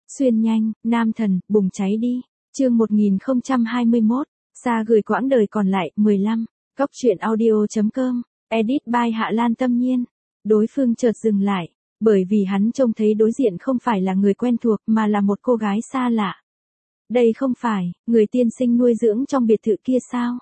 Xuyên nhanh, nam thần, bùng cháy đi. Chương 1021, xa gửi quãng đời còn lại, 15. Góc truyện audio.com, edit by Hạ Lan Tâm Nhiên. Đối phương chợt dừng lại, bởi vì hắn trông thấy đối diện không phải là người quen thuộc mà là một cô gái xa lạ. Đây không phải, người tiên sinh nuôi dưỡng trong biệt thự kia sao?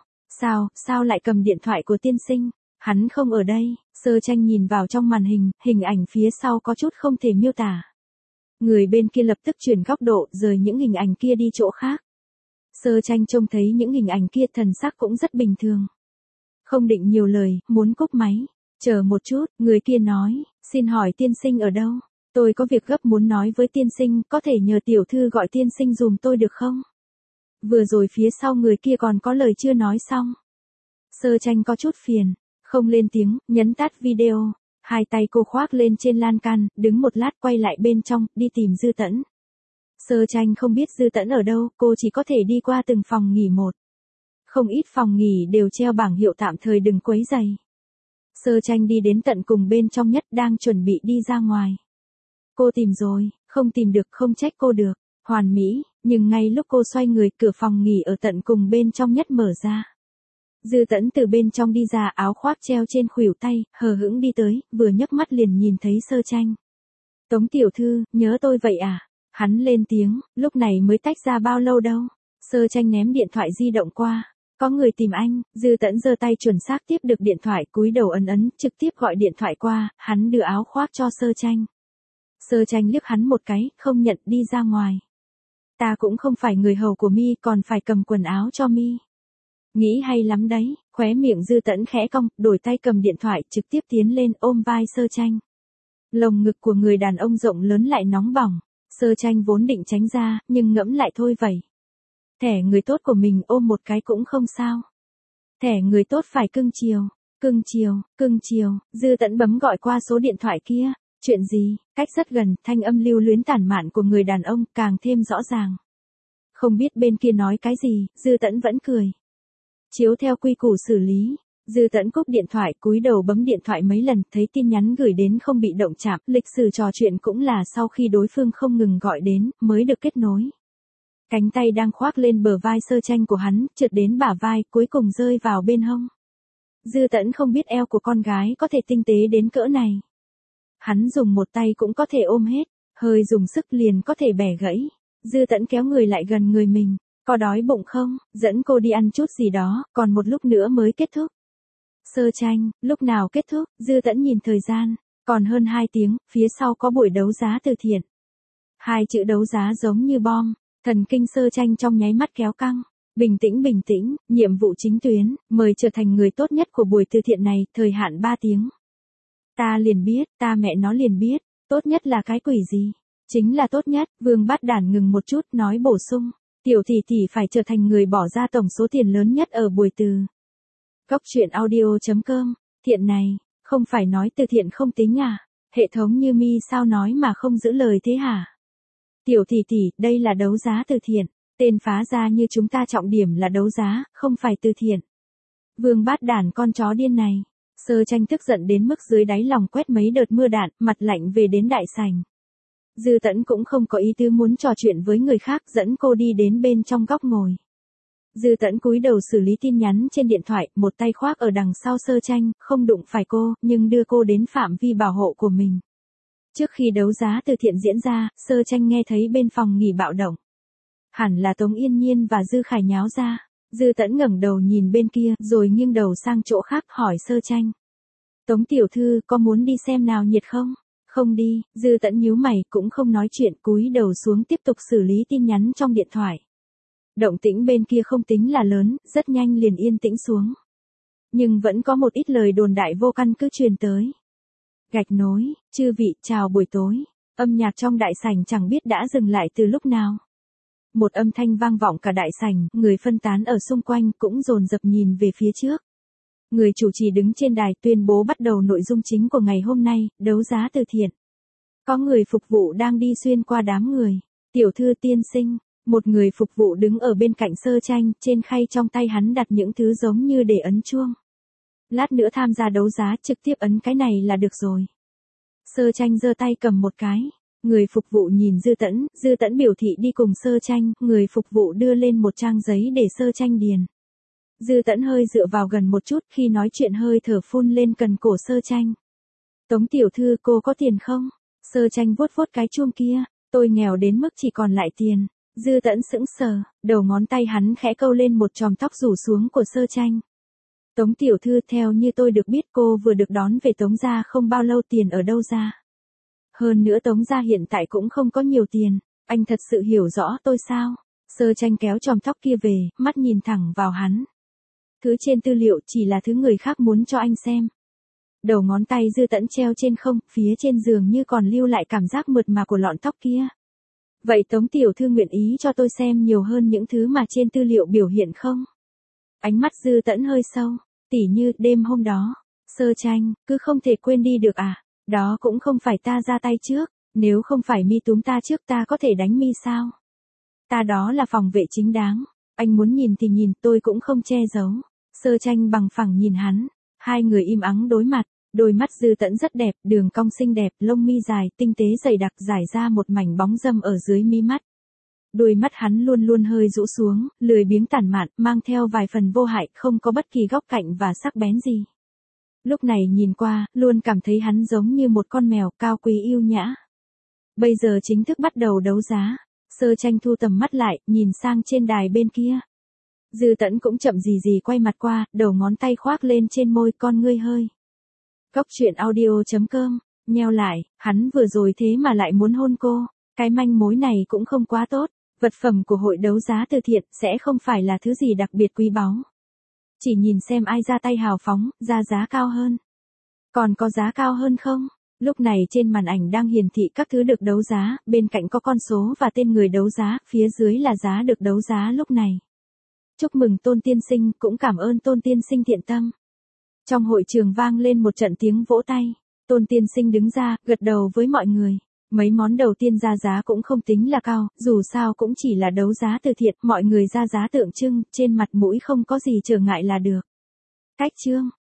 Sao lại cầm điện thoại của tiên sinh? Hắn không ở đây. Sơ Tranh nhìn vào trong màn hình, hình ảnh phía sau có chút không thể miêu tả. Người bên kia lập tức chuyển góc độ, rời những hình ảnh kia đi chỗ khác. Sơ Tranh trông thấy những hình ảnh kia thần sắc cũng rất bình thường. Không định nhiều lời, muốn cúp máy. Chờ một chút, người kia nói, xin hỏi tiên sinh ở đâu? Tôi có việc gấp muốn nói với tiên sinh, có thể nhờ tiểu thư gọi tiên sinh dùm tôi được không? Vừa rồi phía sau người kia còn có lời chưa nói xong. Sơ Tranh có chút phiền, không lên tiếng, nhấn tắt video. Hai tay cô khoác lên trên lan can, đứng một lát quay lại bên trong, đi tìm Dư Tẫn. Sơ Tranh không biết Dư Tẫn ở đâu, cô chỉ có thể đi qua từng phòng nghỉ một. Không ít phòng nghỉ đều treo bảng hiệu tạm thời đừng quấy rầy. Sơ Tranh đi đến tận cùng bên trong nhất đang chuẩn bị đi ra ngoài. Cô tìm rồi, không tìm được không trách cô được, hoàn mỹ, nhưng ngay lúc cô xoay người cửa phòng nghỉ ở tận cùng bên trong nhất mở ra. Dư Tẫn từ bên trong đi ra áo khoác treo trên khuỷu tay, hờ hững đi tới, vừa nhấc mắt liền nhìn thấy Sơ Tranh. Tống tiểu thư, nhớ tôi vậy à? Hắn lên tiếng, lúc này mới tách ra bao lâu đâu. Sơ Tranh ném điện thoại di động qua. Có người tìm anh, Dư Tẫn giơ tay chuẩn xác tiếp được điện thoại, cúi đầu ấn, trực tiếp gọi điện thoại qua, hắn đưa áo khoác cho Sơ Tranh. Sơ Tranh liếc hắn một cái, không nhận đi ra ngoài. Ta cũng không phải người hầu của mi, còn phải cầm quần áo cho mi. Nghĩ hay lắm đấy, khóe miệng Dư Tẫn khẽ cong, đổi tay cầm điện thoại, trực tiếp tiến lên ôm vai Sơ Tranh. Lồng ngực của người đàn ông rộng lớn lại nóng bỏng, Sơ Tranh vốn định tránh ra, nhưng ngẫm lại thôi vậy. Thẻ người tốt của mình ôm một cái cũng không sao. Thẻ người tốt phải cưng chiều, Dư Tẫn bấm gọi qua số điện thoại kia. Chuyện gì? Cách rất gần, thanh âm lưu luyến tản mạn của người đàn ông càng thêm rõ ràng. Không biết bên kia nói cái gì, Dư Tẫn vẫn cười. Chiếu theo quy củ xử lý, Dư Tẫn cúp điện thoại, cúi đầu bấm điện thoại mấy lần, thấy tin nhắn gửi đến không bị động chạm, lịch sử trò chuyện cũng là sau khi đối phương không ngừng gọi đến, mới được kết nối. Cánh tay đang khoác lên bờ vai Sơ Tranh của hắn, trượt đến bả vai, cuối cùng rơi vào bên hông. Dư Tẫn không biết eo của con gái có thể tinh tế đến cỡ này. Hắn dùng một tay cũng có thể ôm hết, hơi dùng sức liền có thể bẻ gãy. Dư Tẫn kéo người lại gần người mình. Có đói bụng không? Dẫn cô đi ăn chút gì đó, còn một lúc nữa mới kết thúc. Sơ Tranh, lúc nào kết thúc? Dư Tẫn nhìn thời gian, còn hơn 2 tiếng, phía sau có buổi đấu giá từ thiện. 2 chữ đấu giá giống như bom, thần kinh Sơ Tranh trong nháy mắt kéo căng. Bình tĩnh, nhiệm vụ chính tuyến, mời trở thành người tốt nhất của buổi từ thiện này, thời hạn 3 tiếng. Ta liền biết, ta mẹ nó liền biết, tốt nhất là cái quỷ gì? Chính là tốt nhất, Vương Bát Đản ngừng một chút, nói bổ sung. Tiểu tỷ phải trở thành người bỏ ra tổng số tiền lớn nhất ở buổi từ. Góc truyện audio.com, thiện này, không phải nói từ thiện không tính à? Hệ thống như mi sao nói mà không giữ lời thế hả? Tiểu tỷ, đây là đấu giá từ thiện, tên phá ra như chúng ta trọng điểm là đấu giá, không phải từ thiện. Vương Bát Đản con chó điên này. Sơ Tranh tức giận đến mức dưới đáy lòng quét mấy đợt mưa đạn, mặt lạnh về đến đại sảnh. Dư Tẫn cũng không có ý tứ muốn trò chuyện với người khác, dẫn cô đi đến bên trong góc ngồi. Dư Tẫn cúi đầu xử lý tin nhắn trên điện thoại, một tay khoác ở đằng sau Sơ Tranh, không đụng phải cô, nhưng đưa cô đến phạm vi bảo hộ của mình. Trước khi đấu giá từ thiện diễn ra, Sơ Tranh nghe thấy bên phòng nghỉ bạo động. Hẳn là Tống Yên Nhiên và Dư Khải nháo ra. Dư Tẫn ngẩng đầu nhìn bên kia, rồi nghiêng đầu sang chỗ khác hỏi Sơ Tranh. Tống tiểu thư, có muốn đi xem nào nhiệt không? Không đi, Dư Tẫn nhíu mày, cũng không nói chuyện, cúi đầu xuống tiếp tục xử lý tin nhắn trong điện thoại. Động tĩnh bên kia không tính là lớn, rất nhanh liền yên tĩnh xuống. Nhưng vẫn có một ít lời đồn đại vô căn cứ truyền tới. Gạch nối, chư vị, chào buổi tối. Âm nhạc trong đại sảnh chẳng biết đã dừng lại từ lúc nào. Một âm thanh vang vọng cả đại sảnh, người phân tán ở xung quanh cũng dồn dập nhìn về phía trước. Người chủ trì đứng trên đài tuyên bố bắt đầu nội dung chính của ngày hôm nay, đấu giá từ thiện. Có người phục vụ đang đi xuyên qua đám người. Tiểu thư tiên sinh, một người phục vụ đứng ở bên cạnh Sơ Tranh, trên khay trong tay hắn đặt những thứ giống như để ấn chuông. Lát nữa tham gia đấu giá trực tiếp ấn cái này là được rồi. Sơ Tranh giơ tay cầm một cái. Người phục vụ nhìn Dư Tẫn biểu thị đi cùng Sơ Tranh, người phục vụ đưa lên một trang giấy để Sơ Tranh điền. Dư Tẫn hơi dựa vào gần một chút, khi nói chuyện hơi thở phun lên cần cổ Sơ Tranh. Tống tiểu thư, cô có tiền không? Sơ Tranh vuốt vuốt cái chuông kia, tôi nghèo đến mức chỉ còn lại tiền. Dư Tẫn sững sờ, đầu ngón tay hắn khẽ câu lên một chòm tóc rủ xuống của Sơ Tranh. Tống tiểu thư, theo như tôi được biết cô vừa được đón về Tống gia không bao lâu, tiền ở đâu ra? Hơn nữa Tống gia hiện tại cũng không có nhiều tiền, anh thật sự hiểu rõ tôi sao? Sơ Tranh kéo chòm tóc kia về, mắt nhìn thẳng vào hắn. Thứ trên tư liệu chỉ là thứ người khác muốn cho anh xem. Đầu ngón tay Dư Tẫn treo trên không, phía trên giường như còn lưu lại cảm giác mượt mà của lọn tóc kia. Vậy Tống tiểu thư nguyện ý cho tôi xem nhiều hơn những thứ mà trên tư liệu biểu hiện không? Ánh mắt Dư Tẫn hơi sâu, tỉ như đêm hôm đó. Sơ Tranh, cứ không thể quên đi được à? Đó cũng không phải ta ra tay trước, nếu không phải mi túm ta trước ta có thể đánh mi sao? Ta đó là phòng vệ chính đáng, anh muốn nhìn thì nhìn, tôi cũng không che giấu. Sơ Tranh bằng phẳng nhìn hắn, hai người im ắng đối mặt, đôi mắt Dư Tẫn rất đẹp, đường cong xinh đẹp, lông mi dài, tinh tế dày đặc rải ra một mảnh bóng râm ở dưới mi mắt. Đôi mắt hắn luôn luôn hơi rũ xuống, lười biếng tản mạn, mang theo vài phần vô hại, không có bất kỳ góc cạnh và sắc bén gì. Lúc này nhìn qua, luôn cảm thấy hắn giống như một con mèo cao quý yêu nhã. Bây giờ chính thức bắt đầu đấu giá. Sơ Tranh thu tầm mắt lại, nhìn sang trên đài bên kia. Dư Tẫn cũng chậm gì gì quay mặt qua, đầu ngón tay khoác lên trên môi, con ngươi hơi. Cóc truyện audio.com, nheo lại, hắn vừa rồi thế mà lại muốn hôn cô, cái manh mối này cũng không quá tốt. Vật phẩm của hội đấu giá từ thiện sẽ không phải là thứ gì đặc biệt quý báu. Chỉ nhìn xem ai ra tay hào phóng, ra giá cao hơn. Còn có giá cao hơn không? Lúc này trên màn ảnh đang hiển thị các thứ được đấu giá, bên cạnh có con số và tên người đấu giá, phía dưới là giá được đấu giá lúc này. Chúc mừng Tôn tiên sinh, cũng cảm ơn Tôn tiên sinh thiện tâm. Trong hội trường vang lên một trận tiếng vỗ tay. Tôn tiên sinh đứng ra, gật đầu với mọi người. Mấy món đầu tiên ra giá cũng không tính là cao, dù sao cũng chỉ là đấu giá từ thiện, mọi người ra giá tượng trưng, trên mặt mũi không có gì trở ngại là được. Cách chương